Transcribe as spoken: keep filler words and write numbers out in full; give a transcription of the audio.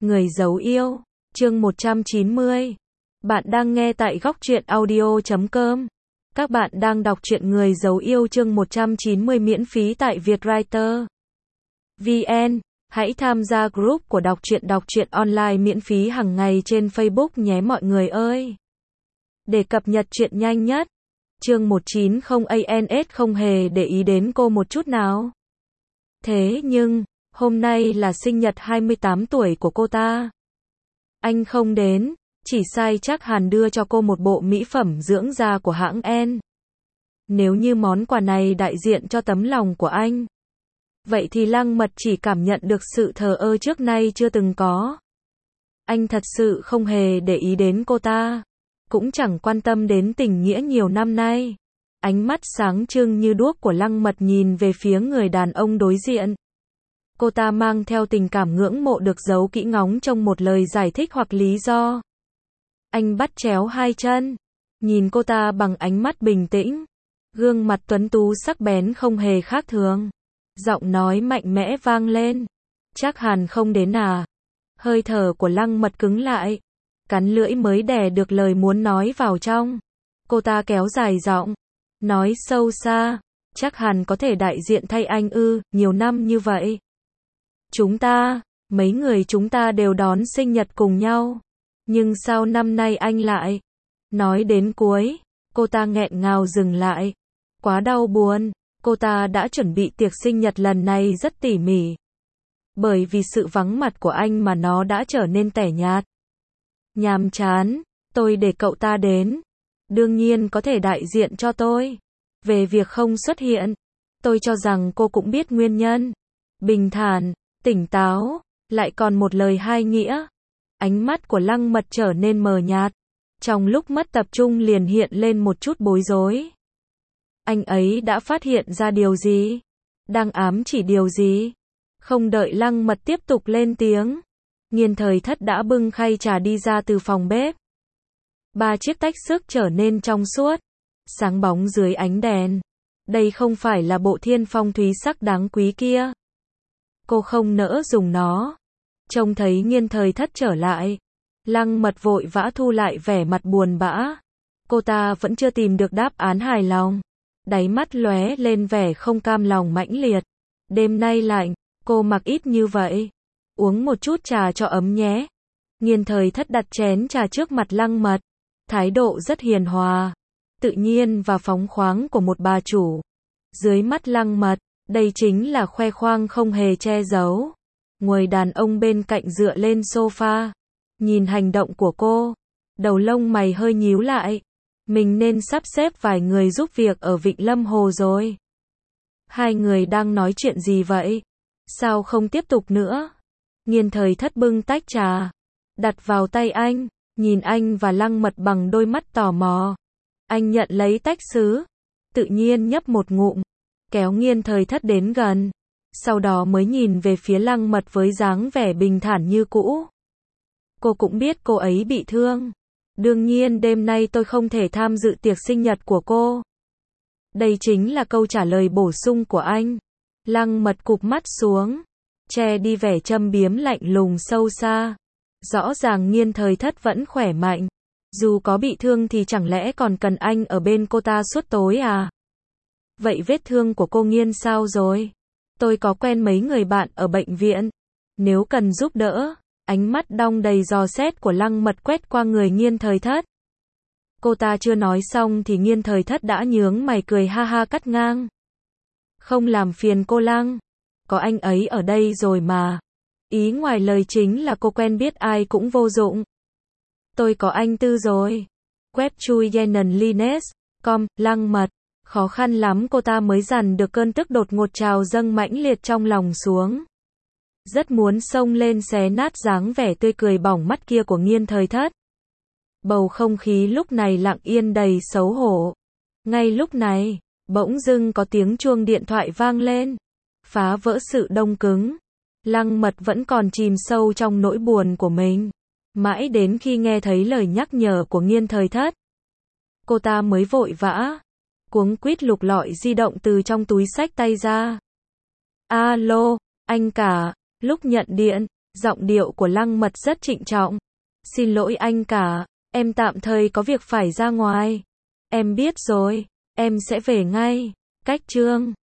Người giấu yêu, chương một trăm chín mươi. Bạn đang nghe tại góc truyện audio chấm com. Các bạn đang đọc truyện Người giấu yêu chương một trăm chín mươi miễn phí tại Vietwriter vê en. Hãy tham gia group của đọc truyện đọc truyện online miễn phí hàng ngày trên Facebook nhé mọi người ơi. Để cập nhật truyện nhanh nhất. Chương một trăm chín mươi a n s không hề để ý đến cô một chút nào. Thế nhưng, hôm nay là sinh nhật hai mươi tám tuổi của cô ta. Anh không đến, chỉ sai chắc Hàn đưa cho cô một bộ mỹ phẩm dưỡng da của hãng En. Nếu như món quà này đại diện cho tấm lòng của anh, vậy thì Lăng Mật chỉ cảm nhận được sự thờ ơ trước nay chưa từng có. Anh thật sự không hề để ý đến cô ta, cũng chẳng quan tâm đến tình nghĩa nhiều năm nay. Ánh mắt sáng trưng như đuốc của Lăng Mật nhìn về phía người đàn ông đối diện. Cô ta mang theo tình cảm ngưỡng mộ được giấu kỹ ngóng trong một lời giải thích hoặc lý do. Anh bắt chéo hai chân, nhìn cô ta bằng ánh mắt bình tĩnh. Gương mặt tuấn tú sắc bén không hề khác thường. Giọng nói mạnh mẽ vang lên. Chắc Hàn không đến à? Hơi thở của Lăng Mật cứng lại. Cắn lưỡi mới đè được lời muốn nói vào trong. Cô ta kéo dài giọng. Nói sâu xa. Chắc Hàn có thể đại diện thay anh ư, nhiều năm như vậy. Chúng ta, mấy người chúng ta đều đón sinh nhật cùng nhau. Nhưng sao năm nay anh lại? Nói đến cuối, cô ta nghẹn ngào dừng lại. Quá đau buồn, cô ta đã chuẩn bị tiệc sinh nhật lần này rất tỉ mỉ. Bởi vì sự vắng mặt của anh mà nó đã trở nên tẻ nhạt. Nhàm chán, tôi để cậu ta đến. Đương nhiên có thể đại diện cho tôi. Về việc không xuất hiện, tôi cho rằng cô cũng biết nguyên nhân. Bình thản, tỉnh táo, lại còn một lời hai nghĩa. Ánh mắt của Lăng Mật trở nên mờ nhạt. Trong lúc mất tập trung liền hiện lên một chút bối rối. Anh ấy đã phát hiện ra điều gì? Đang ám chỉ điều gì? Không đợi Lăng Mật tiếp tục lên tiếng. Nghiên Thời Thất đã bưng khay trà đi ra từ phòng bếp. Ba chiếc tách xước trở nên trong suốt, sáng bóng dưới ánh đèn. Đây không phải là bộ thiên phong thúy sắc đáng quý kia. Cô không nỡ dùng nó. Trông thấy Nghiên Thời Thất trở lại, Lăng Mật vội vã thu lại vẻ mặt buồn bã. Cô ta vẫn chưa tìm được đáp án hài lòng. Đáy mắt lóe lên vẻ không cam lòng mãnh liệt. Đêm nay lạnh, cô mặc ít như vậy. Uống một chút trà cho ấm nhé. Nghiên Thời Thất đặt chén trà trước mặt Lăng Mật. Thái độ rất hiền hòa, tự nhiên và phóng khoáng của một bà chủ. Dưới mắt Lăng Mật, đây chính là khoe khoang không hề che giấu. Người đàn ông bên cạnh dựa lên sofa, nhìn hành động của cô, đầu lông mày hơi nhíu lại. Mình nên sắp xếp vài người giúp việc ở Vịnh Lâm Hồ rồi. Hai người đang nói chuyện gì vậy? Sao không tiếp tục nữa? Nghiên Thời Thất bưng tách trà, đặt vào tay anh, nhìn anh và Lăng Mật bằng đôi mắt tò mò. Anh nhận lấy tách sứ, tự nhiên nhấp một ngụm, kéo Nghiên Thời Thất đến gần. Sau đó mới nhìn về phía Lăng Mật với dáng vẻ bình thản như cũ. Cô cũng biết cô ấy bị thương. Đương nhiên đêm nay tôi không thể tham dự tiệc sinh nhật của cô. Đây chính là câu trả lời bổ sung của anh. Lăng Mật cụp mắt xuống, che đi vẻ châm biếm lạnh lùng sâu xa. Rõ ràng Nghiên Thời Thất vẫn khỏe mạnh. Dù có bị thương thì chẳng lẽ còn cần anh ở bên cô ta suốt tối à? Vậy vết thương của cô Nghiên sao rồi? Tôi có quen mấy người bạn ở bệnh viện. Nếu cần giúp đỡ. Ánh mắt đong đầy dò xét của Lăng Mật quét qua người Nghiên Thời Thất. Cô ta chưa nói xong thì Nghiên Thời Thất đã nhướng mày cười ha ha cắt ngang. Không làm phiền cô Lăng. Có anh ấy ở đây rồi mà. Ý ngoài lời chính là cô quen biết ai cũng vô dụng. Tôi có anh Tư rồi. Web chui Yenan Lines, com, Lăng Mật. Khó khăn lắm cô ta mới dằn được cơn tức đột ngột trào dâng mãnh liệt trong lòng xuống. Rất muốn xông lên xé nát dáng vẻ tươi cười bỏng mắt kia của Nghiên Thời Thất. Bầu không khí lúc này lặng yên đầy xấu hổ. Ngay lúc này, bỗng dưng có tiếng chuông điện thoại vang lên. Phá vỡ sự đông cứng. Lăng Mật vẫn còn chìm sâu trong nỗi buồn của mình. Mãi đến khi nghe thấy lời nhắc nhở của Nghiên Thời Thất, cô ta mới vội vã, cuống quýt lục lọi di động từ trong túi xách tay ra. Alo, anh cả. Lúc nhận điện, Giọng điệu của Lăng Mật rất trịnh trọng. Xin lỗi anh cả, em tạm thời có việc phải ra ngoài. Em biết rồi, em sẽ về ngay. Cách chương